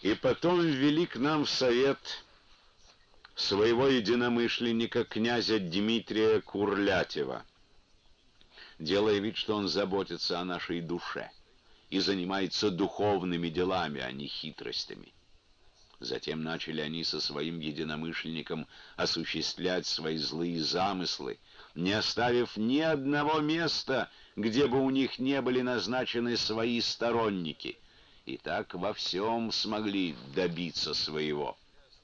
И потом ввели к нам в совет своего единомышленника, князя Дмитрия Курлятева, делая вид, что он заботится о нашей душе и занимается духовными делами, а не хитростями. Затем начали они со своим единомышленником осуществлять свои злые замыслы, не оставив ни одного места, где бы у них не были назначены свои сторонники, и так во всем смогли добиться своего.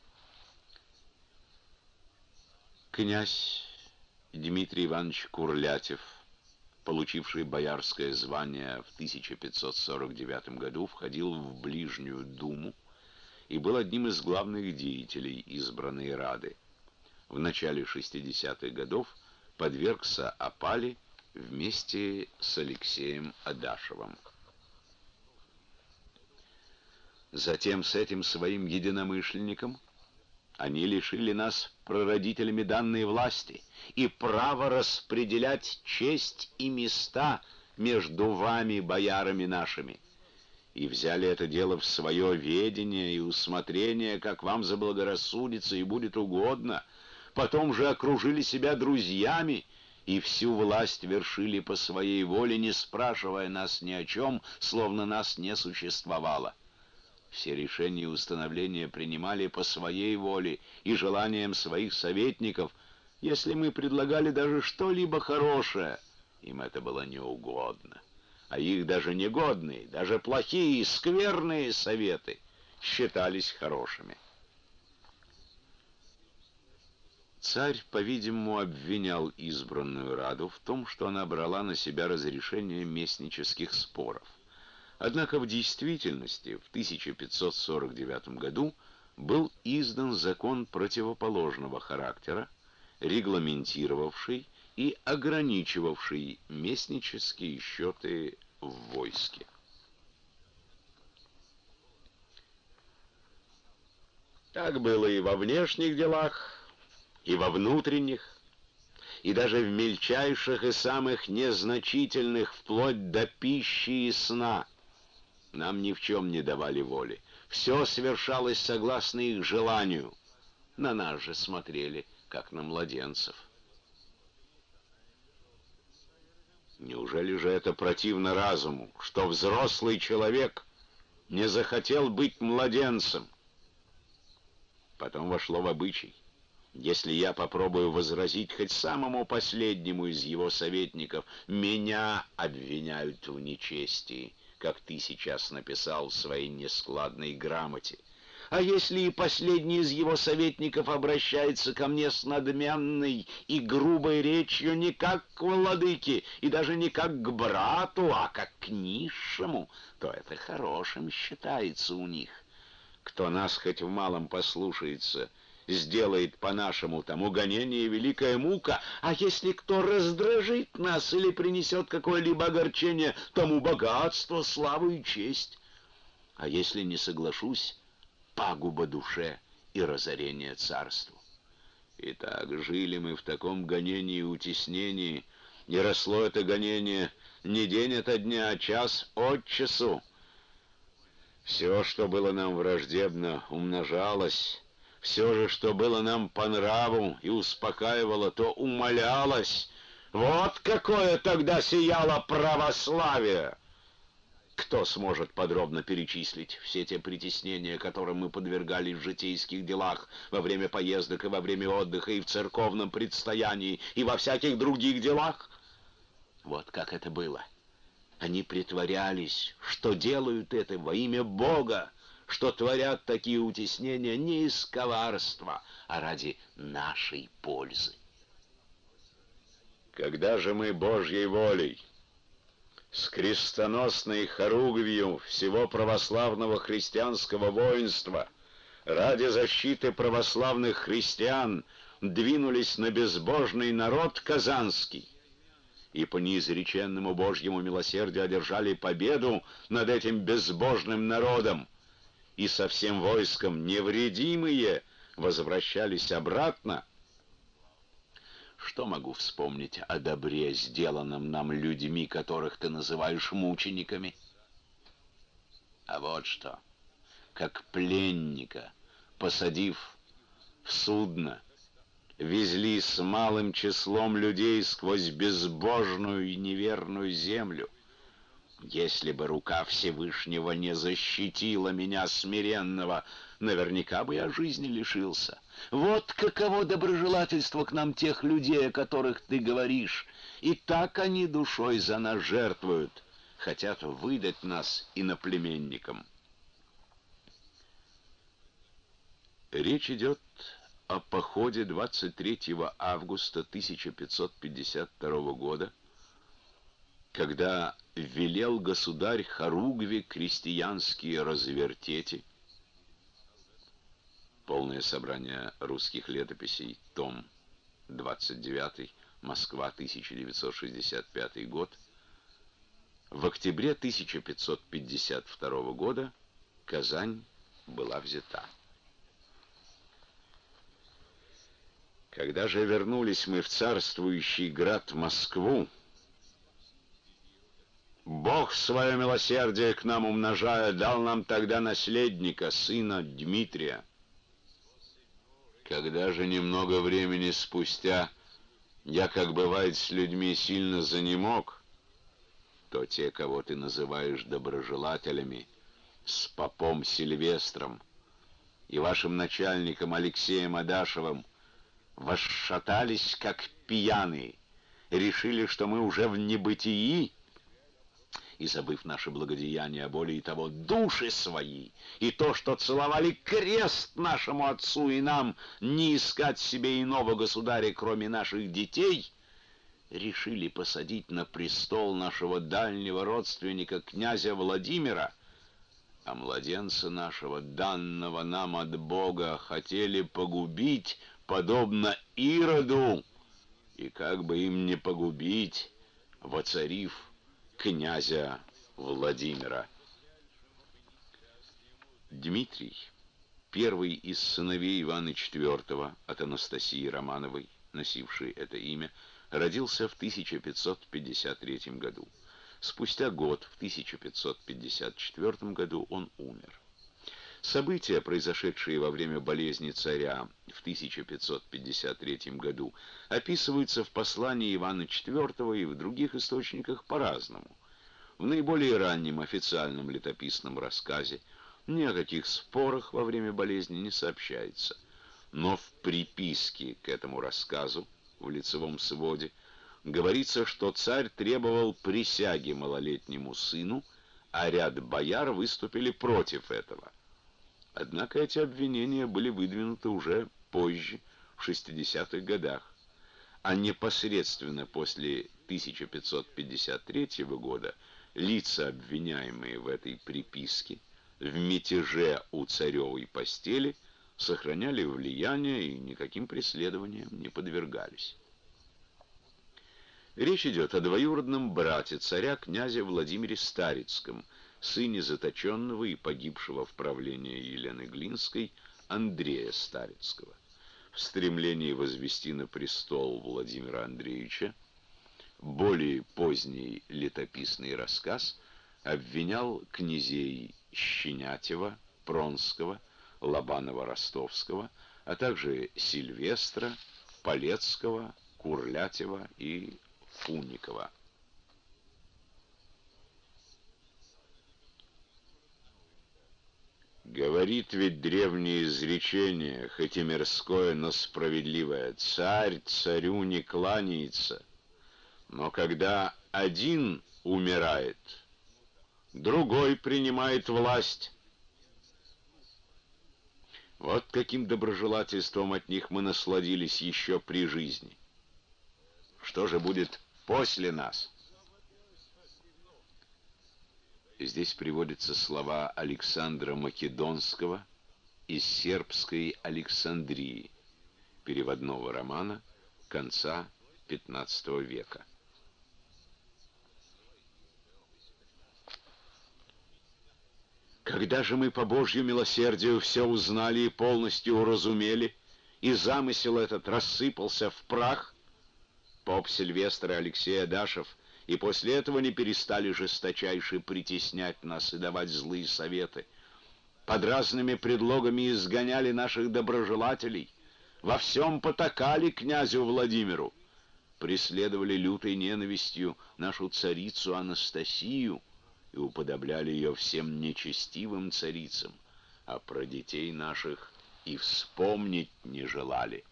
Князь Дмитрий Иванович Курлятев, получивший боярское звание в 1549 году, входил в Ближнюю Думу и был одним из главных деятелей избранной Рады. В начале 60-х годов подвергся опале вместе с Алексеем Адашевым. Затем с этим своим единомышленником они лишили нас прародителями данной власти и права распределять честь и места между вами, боярами нашими, и взяли это дело в свое ведение и усмотрение, как вам заблагорассудится и будет угодно. Потом же окружили себя друзьями и всю власть вершили по своей воле, не спрашивая нас ни о чем, словно нас не существовало. Все решения и установления принимали по своей воле и желаниям своих советников. Если мы предлагали даже что-либо хорошее, им это было неугодно. А их даже негодные, даже плохие, скверные советы считались хорошими. Царь, по-видимому, обвинял избранную Раду в том, что она брала на себя разрешение местнических споров. Однако в действительности в 1549 году был издан закон противоположного характера, регламентировавший и ограничивавший местнические счеты в войске. Так было и во внешних делах, и во внутренних, и даже в мельчайших и самых незначительных, вплоть до пищи и сна. Нам ни в чем не давали воли. Все совершалось согласно их желанию. На нас же смотрели, как на младенцев. Неужели же это противно разуму, что взрослый человек не захотел быть младенцем? Потом вошло в обычай. Если я попробую возразить хоть самому последнему из его советников, меня обвиняют в нечестии, как ты сейчас написал в своей нескладной грамоте. А если и последний из его советников обращается ко мне с надменной и грубой речью не как к владыке и даже не как к брату, а как к низшему, то это хорошим считается у них. Кто нас хоть в малом послушается, сделает по-нашему, тому гонение и великая мука, а если кто раздражит нас или принесет какое-либо огорчение, тому богатство, славу и честь. А если не соглашусь, пагуба душе и разорение царству. Итак, жили мы в таком гонении и утеснении, и росло это гонение не день ото дня, а час от часу. Все, что было нам враждебно, умножалось. Все же, что было нам по нраву и успокаивало, то умалялось. Вот какое тогда сияло православие! Кто сможет подробно перечислить все те притеснения, которым мы подвергались в житейских делах, во время поездок и во время отдыха, и в церковном предстоянии, и во всяких других делах? Вот как это было. Они притворялись, что делают это во имя Бога, что творят такие утеснения не из коварства, а ради нашей пользы. Когда же мы Божьей волей, с крестоносной хоругвью всего православного христианского воинства, ради защиты православных христиан, двинулись на безбожный народ казанский, и по неизреченному Божьему милосердию одержали победу над этим безбожным народом, и со всем войском невредимые возвращались обратно, что могу вспомнить о добре, сделанном нам людьми, которых ты называешь мучениками? А вот что. как пленника, посадив в судно, везли с малым числом людей сквозь безбожную и неверную землю. Если бы рука Всевышнего не защитила меня смиренного, наверняка бы я жизни лишился. Вот каково доброжелательство к нам тех людей, о которых ты говоришь. И так они душой за нас жертвуют, хотят выдать нас иноплеменникам. Речь идет о походе 23 августа 1552 года, когда велел государь Хоругве крестьянские развертети. Полное собрание русских летописей, том 29, Москва, 1965 год. В октябре 1552 года Казань была взята. Когда же вернулись мы в царствующий град Москву, Бог свое милосердие к нам умножая, дал нам тогда наследника, сына Дмитрия. Когда же немного времени спустя я, как бывает с людьми, сильно занемог, то те, кого ты называешь доброжелателями, с попом Сильвестром и вашим начальником Алексеем Адашевым, восшатались, как пьяные, решили, что мы уже в небытии, и, забыв наше благодеяние, более того, души свои, и то, что целовали крест нашему отцу и нам, не искать себе иного государя, кроме наших детей, решили посадить на престол нашего дальнего родственника, князя Владимира, а младенца нашего, данного нам от Бога, хотели погубить, подобно Ироду, и как бы им не погубить, воцарив князя Владимира. Дмитрий, первый из сыновей Ивана IV от Анастасии Романовой, носивший это имя, родился в 1553 году. Спустя год, в 1554 году, он умер. События, произошедшие во время болезни царя в 1553 году, описываются в послании Ивана IV и в других источниках по-разному. В наиболее раннем официальном летописном рассказе ни о каких спорах во время болезни не сообщается, но в приписке к этому рассказу в лицевом своде говорится, что царь требовал присяги малолетнему сыну, а ряд бояр выступили против этого. Однако эти обвинения были выдвинуты уже позже, в 60-х годах, а непосредственно после 1553 года лица, обвиняемые в этой приписке, в мятеже у царевой постели, сохраняли влияние и никаким преследованиям не подвергались. Речь идет о двоюродном брате царя, князе Владимире Старицком, сыне заточенного и погибшего в правлении Елены Глинской Андрея Старицкого. В стремлении возвести на престол Владимира Андреевича более поздний летописный рассказ обвинял князей Щенятева, Пронского, Лобанова-Ростовского, а также Сильвестра, Полецкого, Курлятева и Фунникова. Говорит ведь древнее изречение, хоть и мирское, но справедливое: царь царю не кланяется. Но когда один умирает, другой принимает власть. Вот каким доброжелательством от них мы насладились еще при жизни. Что же будет после нас? Здесь приводятся слова Александра Македонского из сербской Александрии, переводного романа конца XV века. Когда же мы по Божью милосердию все узнали и полностью уразумели, и замысел этот рассыпался в прах, поп Сильвестр и Алексей Адашев и после этого не перестали жесточайше притеснять нас и давать злые советы. под разными предлогами изгоняли наших доброжелателей, во всем потакали князю Владимиру, преследовали лютой ненавистью нашу царицу Анастасию и уподобляли ее всем нечестивым царицам, а про детей наших и вспомнить не желали.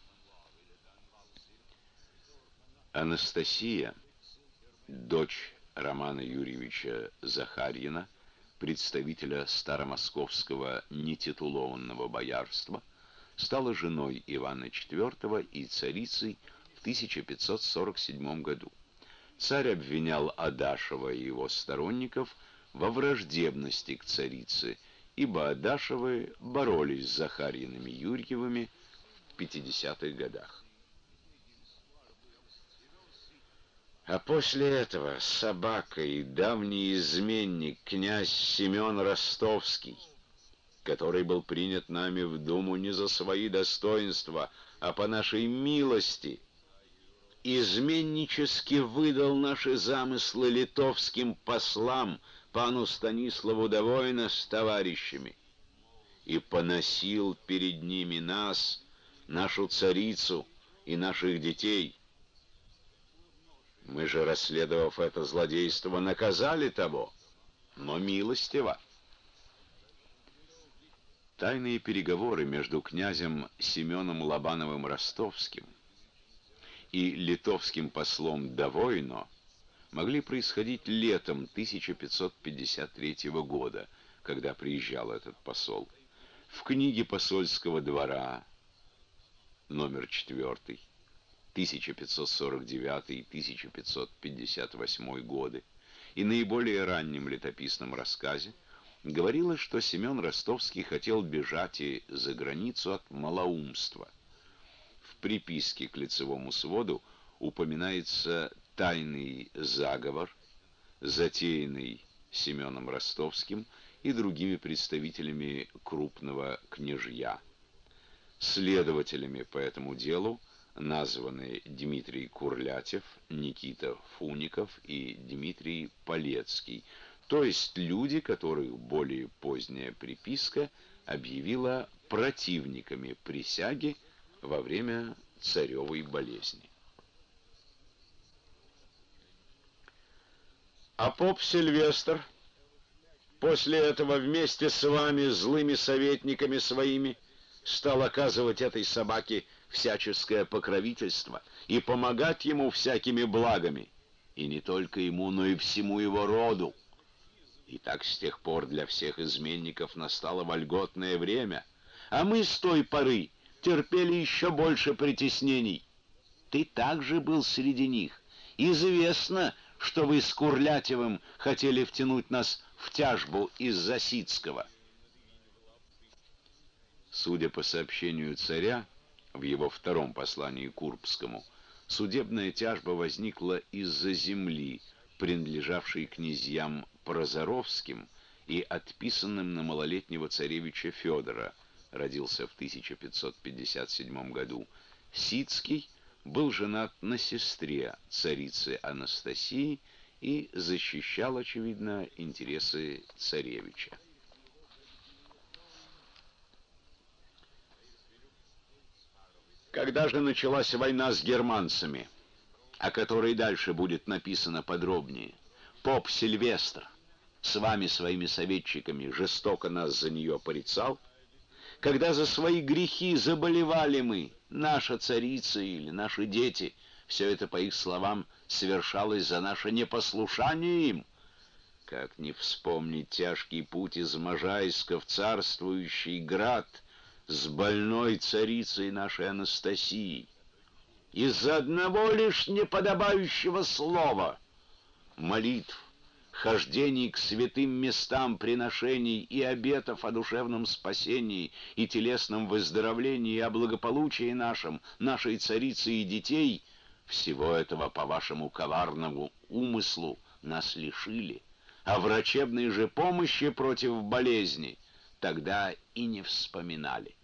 Анастасия, дочь Романа Юрьевича Захарьина, представителя старомосковского нетитулованного боярства, стала женой Ивана IV и царицей в 1547 году. Царь обвинял Адашева и его сторонников во враждебности к царице, ибо Адашевы боролись с Захарьиными Юрьевыми в 50-х годах. А после этого собака и давний изменник князь Семен Ростовский, который был принят нами в Думу не за свои достоинства, а по нашей милости, изменнически выдал наши замыслы литовским послам пану Станиславу Довойна с товарищами и поносил перед ними нас, нашу царицу и наших детей. Мы же, расследовав это злодейство, наказали того, но милостиво. Тайные переговоры между князем Семеном Лобановым-Ростовским и литовским послом Довойно могли происходить летом 1553 года, когда приезжал этот посол. В книге посольского двора, номер 4, 1549-1558 годы, и наиболее раннем летописном рассказе говорилось, что Семен Ростовский хотел бежать и за границу от малоумства. В приписке к лицевому своду упоминается тайный заговор, затеянный Семеном Ростовским и другими представителями крупного княжья. Следователями по этому делу названы Дмитрий Курлятев, Никита Фуников и Дмитрий Полецкий, то есть люди, которых более поздняя приписка объявила противниками присяги во время царевой болезни. А поп Сильвестр после этого вместе с вами, злыми советниками своими, стал оказывать этой собаке всяческое покровительство и помогать ему всякими благами, и не только ему, но и всему его роду. И так с тех пор для всех изменников настало вольготное время, а мы с той поры терпели еще больше притеснений. Ты также был среди них. Известно, что вы с Курлятевым хотели втянуть нас в тяжбу из-за Сицкого. Судя по сообщению царя в его втором послании Курбскому, судебная тяжба возникла из-за земли, принадлежавшей князьям Прозоровским и отписанным на малолетнего царевича Федора, родился в 1557 году. Сицкий был женат на сестре царицы Анастасии и защищал, очевидно, интересы царевича. Когда же началась война с германцами, о которой дальше будет написано подробнее, поп Сильвестр с вами, своими советчиками, жестоко нас за нее порицал, когда за свои грехи заболевали мы, наша царица или наши дети, все это, по их словам, совершалось за наше непослушание им, как не вспомнить тяжкий путь из Можайска в царствующий град с больной царицей нашей Анастасией. Из-за одного лишь неподобающего слова, молитв, хождений к святым местам, приношений и обетов о душевном спасении и телесном выздоровлении и о благополучии нашем, нашей царицы и детей, всего этого по вашему коварному умыслу нас лишили, а врачебной же помощи против болезни тогда и не вспоминали.